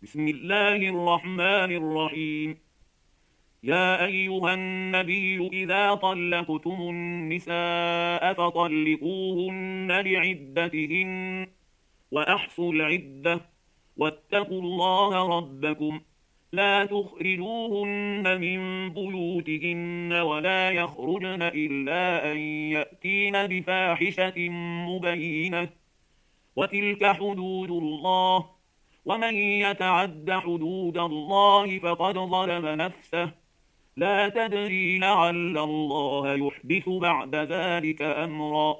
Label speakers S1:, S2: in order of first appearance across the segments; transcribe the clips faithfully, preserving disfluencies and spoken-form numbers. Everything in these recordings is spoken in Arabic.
S1: بسم الله الرحمن الرحيم. يا أيها النبي إذا طلقتم النساء فطلقوهن لعدتهن وأحصوا العدة واتقوا الله ربكم لا تخرجوهن من بيوتهن ولا يخرجن إلا أن يأتين بفاحشة مبينة وتلك حدود الله ومن يتعد حدود الله فقد ظلم نفسه لا تدري لعل الله يحدث بعد ذلك أمرا.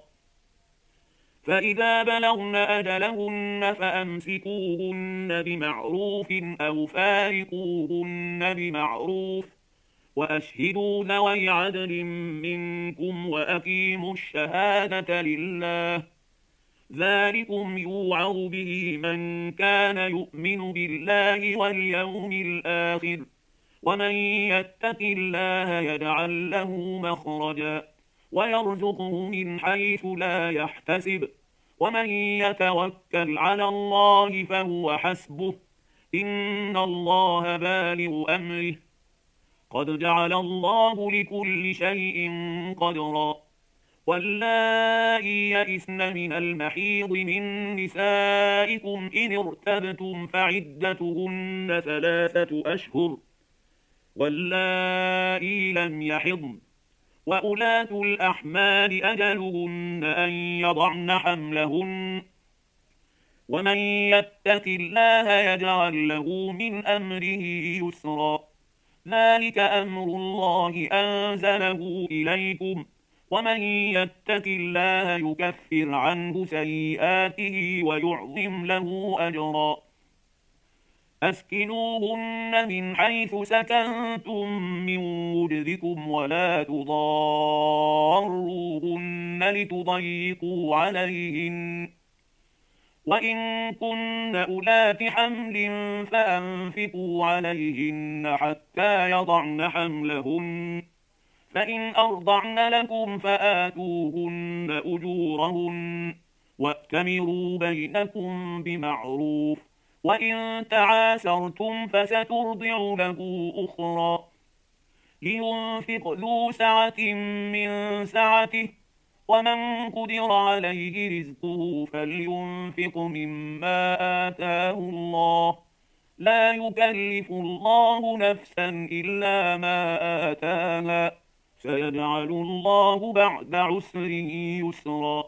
S1: فإذا بلغن أجلهن فأمسكوهن بمعروف أو فارقوهن بمعروف وأشهدوا ذوي عدل منكم وأقيموا الشهادة لله ذلكم يوعظ به من كان يؤمن بالله واليوم الآخر ومن يتق الله يجعل له مخرجا ويرزقه من حيث لا يحتسب ومن يتوكل على الله فهو حسبه إن الله بالغ أمره قد جعل الله لكل شيء قدرا. واللائي يئسن من المحيض من نسائكم إن ارتبتم فعدتهن ثلاثة أشهر واللائي لم يحضن وأولاة الأحمال أجلهن أن يضعن حملهن ومن يتق الله يجعل له من أمره يسرا ذلك أمر الله أنزله إليكم ومن يتق الله يكفر عنه سيئاته ويعظم له أجرا. أسكنوهن من حيث سكنتم من وجدكم ولا تضاروهن لتضيقوا عليهن وإن كن أولات حمل فأنفقوا عليهن حتى يضعن حملهن فإن أرضعن لكم فآتوهن أجورهن وأتمروا بينكم بمعروف وإن تعاسرتم فسترضع له أخرى لينفق ذو سعة من سعته ومن قدر عليه رزقه فلينفق مما آتاه الله لا يكلف الله نفسا إلا ما آتاها سيجعل الله بعد عسر يسرا.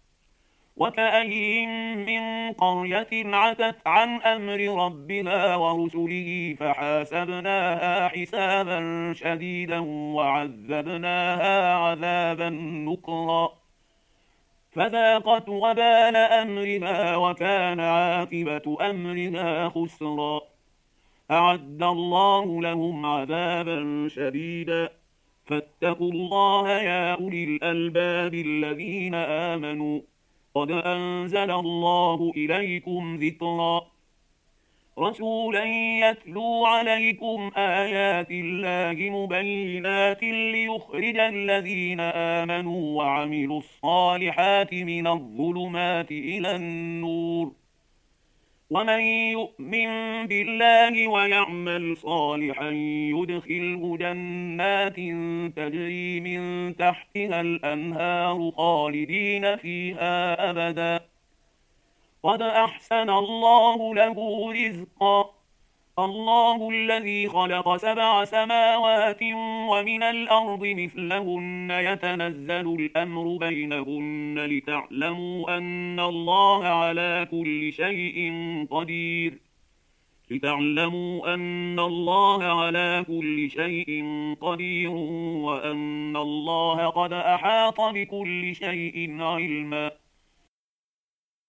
S1: وكأين من قرية عتت عن أمر ربها ورسله فحاسبناها حسابا شديدا وعذبناها عذابا نكرا فذاقت وبال أمرها وكان عاقبة أمرها خسرا. أعد الله لهم عذابا شديدا فاتقوا الله يا أولي الألباب الذين آمنوا قد أنزل الله إليكم ذكرا رسولا يتلو عليكم آيات الله مبينات ليخرج الذين آمنوا وعملوا الصالحات من الظلمات إلى النور ومن يؤمن بالله ويعمل صالحا يدخله جنات تجري من تحتها الأنهار خالدين فيها أبدا قد أحسن الله له رزقا. الله الذي خلق سبع سماوات ومن الأرض مثلهن يتنزل الأمر بينهن لتعلموا أن الله على كل شيء قدير لتعلموا أن الله على كل شيء قدير وأن الله قد أحاط بكل شيء علما